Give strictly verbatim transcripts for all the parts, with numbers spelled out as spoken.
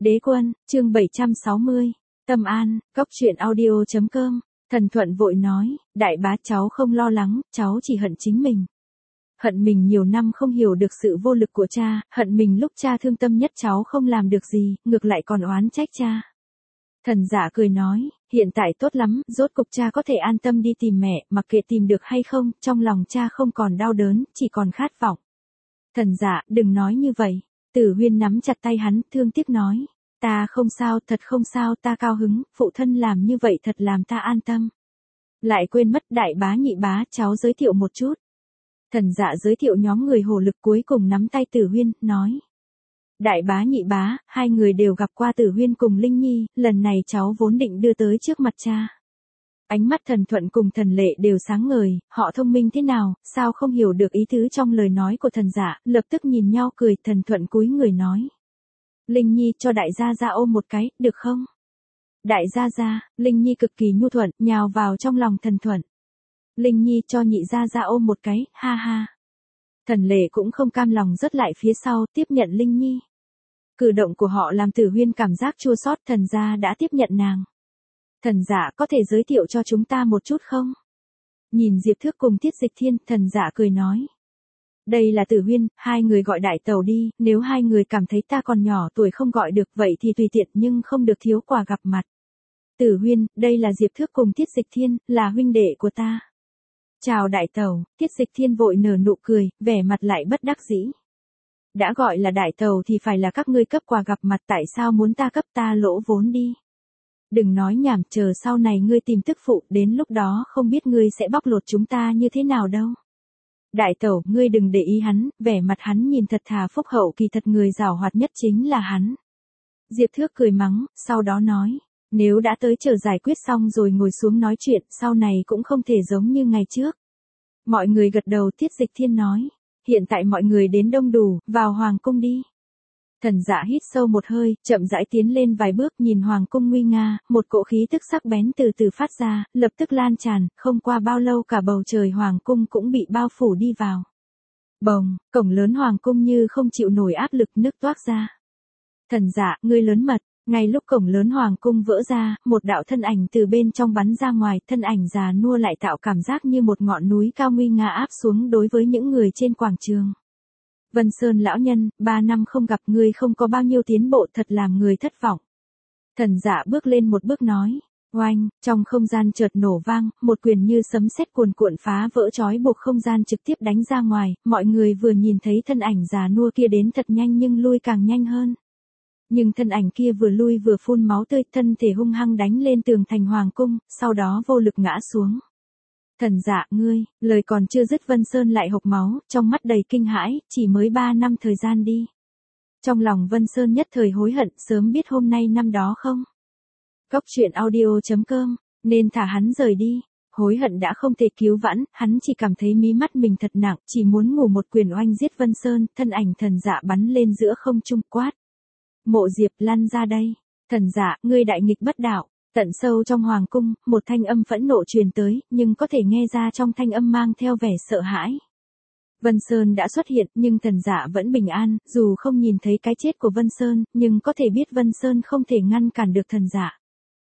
Đế quân, chương bảy trăm sáu mươi. Tâm an, cốc truyện audio chấm com. Thần Thuận vội nói, đại bá cháu không lo lắng, cháu chỉ hận chính mình. Hận mình nhiều năm không hiểu được sự vô lực của cha, hận mình lúc cha thương tâm nhất cháu không làm được gì, ngược lại còn oán trách cha. Thần Dạ cười nói, hiện tại tốt lắm, rốt cục cha có thể an tâm đi tìm mẹ, mặc kệ tìm được hay không, trong lòng cha không còn đau đớn, chỉ còn khát vọng. Thần Dạ, đừng nói như vậy. Tử Huyên nắm chặt tay hắn, thương tiếc nói, ta không sao, thật không sao, ta cao hứng, phụ thân làm như vậy thật làm ta an tâm. Lại quên mất đại bá nhị bá, cháu giới thiệu một chút. Thần Dạ giới thiệu nhóm người hổ lực, cuối cùng nắm tay Tử Huyên, nói. Đại bá nhị bá, hai người đều gặp qua Tử Huyên cùng Linh Nhi, lần này cháu vốn định đưa tới trước mặt cha. Ánh mắt Thần Thuận cùng Thần Lệ đều sáng ngời, họ thông minh thế nào, sao không hiểu được ý tứ trong lời nói của Thần Dạ, lập tức nhìn nhau cười. Thần Thuận cúi người nói. Linh Nhi cho đại gia gia ôm một cái, được không? Đại gia gia, Linh Nhi cực kỳ nhu thuận, nhào vào trong lòng Thần Thuận. Linh Nhi cho nhị gia gia ôm một cái, ha ha. Thần Lệ cũng không cam lòng rớt lại phía sau, tiếp nhận Linh Nhi. Cử động của họ làm Tử Huyên cảm giác chua xót. Thần gia đã tiếp nhận nàng. Thần Dạ có thể giới thiệu cho chúng ta một chút không? Nhìn Diệp Thước cùng Tiết Dịch Thiên, Thần Dạ cười nói. Đây là Tử Huyên, hai người gọi đại tẩu đi, nếu hai người cảm thấy ta còn nhỏ tuổi không gọi được vậy thì tùy tiện, nhưng không được thiếu quà gặp mặt. Tử Huyên, đây là Diệp Thước cùng Tiết Dịch Thiên, là huynh đệ của ta. Chào đại tẩu. Tiết Dịch Thiên vội nở nụ cười, vẻ mặt lại bất đắc dĩ. Đã gọi là đại tẩu thì phải là các ngươi cấp quà gặp mặt, tại sao muốn ta cấp, ta lỗ vốn đi. Đừng nói nhảm, chờ sau này ngươi tìm tức phụ, đến lúc đó không biết ngươi sẽ bóc lột chúng ta như thế nào đâu. Đại tẩu, ngươi đừng để ý hắn, vẻ mặt hắn nhìn thật thà phúc hậu, kỳ thật người giàu hoạt nhất chính là hắn. Diệp Thước cười mắng, sau đó nói, nếu đã tới chờ giải quyết xong rồi ngồi xuống nói chuyện, sau này cũng không thể giống như ngày trước. Mọi người gật đầu. Tiết Dịch Thiên nói, hiện tại mọi người đến đông đủ, vào hoàng cung đi. Thần Dạ hít sâu một hơi, chậm rãi tiến lên vài bước, nhìn hoàng cung nguy nga, một cỗ khí tức sắc bén từ từ phát ra, lập tức lan tràn, không qua bao lâu cả bầu trời hoàng cung cũng bị bao phủ đi vào. Bồng, cổng lớn hoàng cung như không chịu nổi áp lực nứt toác ra. Thần Dạ, ngươi lớn mật. Ngay lúc cổng lớn hoàng cung vỡ ra, một đạo thân ảnh từ bên trong bắn ra ngoài, thân ảnh già nua lại tạo cảm giác như một ngọn núi cao nguy nga áp xuống đối với những người trên quảng trường. Vân Sơn lão nhân, ba năm không gặp ngươi không có bao nhiêu tiến bộ, thật làm người thất vọng. Thần Dạ bước lên một bước nói, oanh, trong không gian chợt nổ vang, một quyền như sấm sét cuồn cuộn phá vỡ trói buộc không gian trực tiếp đánh ra ngoài, mọi người vừa nhìn thấy thân ảnh già nua kia đến thật nhanh nhưng lui càng nhanh hơn. Nhưng thân ảnh kia vừa lui vừa phun máu tươi, thân thể hung hăng đánh lên tường thành hoàng cung, sau đó vô lực ngã xuống. Thần Dạ, ngươi, lời còn chưa dứt Vân Sơn lại hộc máu, trong mắt đầy kinh hãi, chỉ mới ba năm thời gian đi. Trong lòng Vân Sơn nhất thời hối hận, sớm biết hôm nay năm đó không. Cốc truyện audio chấm com, nên thả hắn rời đi. Hối hận đã không thể cứu vãn, hắn chỉ cảm thấy mí mắt mình thật nặng, chỉ muốn ngủ một quyền oanh giết Vân Sơn, thân ảnh Thần Dạ bắn lên giữa không trung quát. Mộ Diệp, lăn ra đây. Thần Dạ, ngươi đại nghịch bất đạo. Tận sâu trong hoàng cung, một thanh âm phẫn nộ truyền tới, nhưng có thể nghe ra trong thanh âm mang theo vẻ sợ hãi. Vân Sơn đã xuất hiện, nhưng Thần Dạ vẫn bình an, dù không nhìn thấy cái chết của Vân Sơn, nhưng có thể biết Vân Sơn không thể ngăn cản được Thần Dạ.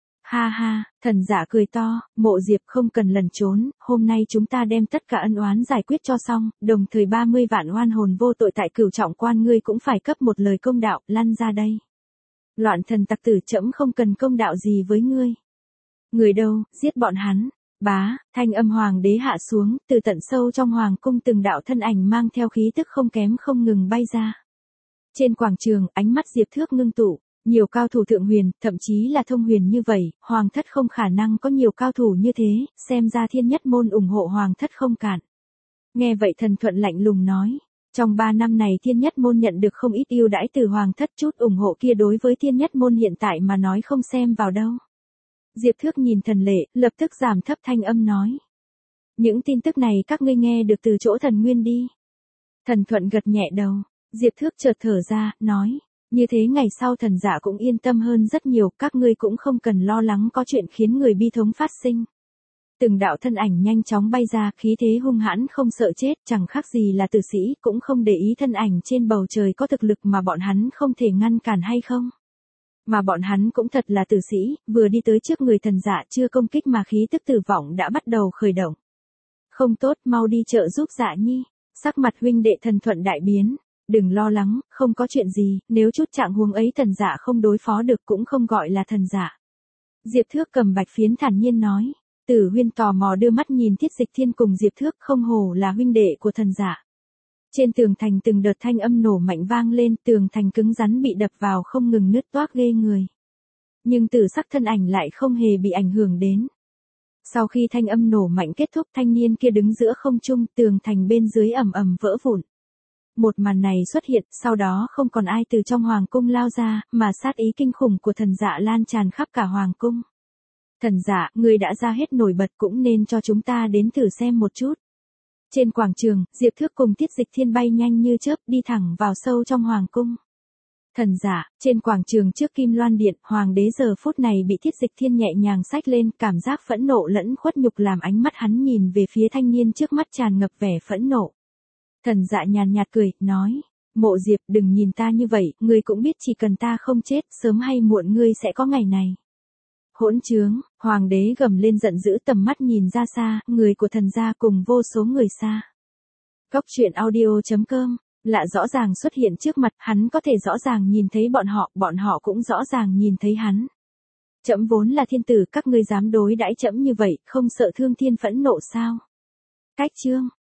Ha ha, Thần Dạ cười to, Mộ Diệp không cần lẩn trốn, hôm nay chúng ta đem tất cả ân oán giải quyết cho xong, đồng thời ba mươi vạn oan hồn vô tội tại Cửu Trọng Quan ngươi cũng phải cấp một lời công đạo, lăn ra đây. Loạn thần tặc tử, trẫm không cần công đạo gì với ngươi. Người đâu, giết bọn hắn. Bá, thanh âm hoàng đế hạ xuống, từ tận sâu trong hoàng cung từng đạo thân ảnh mang theo khí tức không kém không ngừng bay ra. Trên quảng trường, ánh mắt Diệp Thước ngưng tụ, nhiều cao thủ thượng huyền, thậm chí là thông huyền như vậy, hoàng thất không khả năng có nhiều cao thủ như thế, xem ra Thiên Nhất Môn ủng hộ hoàng thất không cản. Nghe vậy Thần Thuận lạnh lùng nói. Trong ba năm này Thiên Nhất Môn nhận được không ít ưu đãi từ hoàng thất, chút ủng hộ kia đối với Thiên Nhất Môn hiện tại mà nói không xem vào đâu. Diệp Thước nhìn Thần Lệ, lập tức giảm thấp thanh âm nói. Những tin tức này các ngươi nghe được từ chỗ Thần Nguyên đi. Thần Thuận gật nhẹ đầu. Diệp Thước chợt thở ra, nói. Như thế ngày sau Thần Dạ cũng yên tâm hơn rất nhiều, các ngươi cũng không cần lo lắng có chuyện khiến người bi thống phát sinh. Từng đạo thân ảnh nhanh chóng bay ra, khí thế hung hãn không sợ chết, chẳng khác gì là tử sĩ, cũng không để ý thân ảnh trên bầu trời có thực lực mà bọn hắn không thể ngăn cản hay không. Mà bọn hắn cũng thật là tử sĩ, vừa đi tới trước người thần dạ chưa công kích mà khí tức tử vọng đã bắt đầu khởi động. Không tốt, mau đi trợ giúp Dạ Nhi. Sắc mặt huynh đệ Thần Thuận đại biến. Đừng lo lắng, không có chuyện gì, nếu chút trạng huống ấy thần dạ không đối phó được cũng không gọi là thần dạ. Diệp Thước cầm bạch phiến thản nhiên nói. Tử Huyên tò mò đưa mắt nhìn Thiết Dịch Thiên cùng Diệp Thước, không hổ là huynh đệ của thần dạ. Trên tường thành từng đợt thanh âm nổ mạnh vang lên, tường thành cứng rắn bị đập vào không ngừng nứt toác ghê người. Nhưng Tử Sắc thân ảnh lại không hề bị ảnh hưởng đến. Sau khi thanh âm nổ mạnh kết thúc, thanh niên kia đứng giữa không trung, tường thành bên dưới ầm ầm vỡ vụn. Một màn này xuất hiện, sau đó không còn ai từ trong hoàng cung lao ra, mà sát ý kinh khủng của thần dạ lan tràn khắp cả hoàng cung. Thần dạ, người đã ra hết nổi bật cũng nên cho chúng ta đến thử xem một chút. Trên quảng trường, Diệp Thước cùng Tiết Dịch Thiên bay nhanh như chớp đi thẳng vào sâu trong hoàng cung. Thần dạ, trên quảng trường trước Kim Loan Điện, hoàng đế giờ phút này bị Tiết Dịch Thiên nhẹ nhàng xách lên, cảm giác phẫn nộ lẫn khuất nhục làm ánh mắt hắn nhìn về phía thanh niên trước mắt tràn ngập vẻ phẫn nộ. Thần dạ nhàn nhạt cười, nói, Mộ Diệp đừng nhìn ta như vậy, ngươi cũng biết chỉ cần ta không chết, sớm hay muộn ngươi sẽ có ngày này. Hỗn trướng, hoàng đế gầm lên giận dữ, tầm mắt nhìn ra xa, người của thần gia cùng vô số người xa. Góc truyện audio chấm com, lạ rõ ràng xuất hiện trước mặt, hắn có thể rõ ràng nhìn thấy bọn họ, bọn họ cũng rõ ràng nhìn thấy hắn. Trẫm vốn là thiên tử, các ngươi dám đối đãi trẫm như vậy, không sợ thương thiên phẫn nộ sao? Cách chương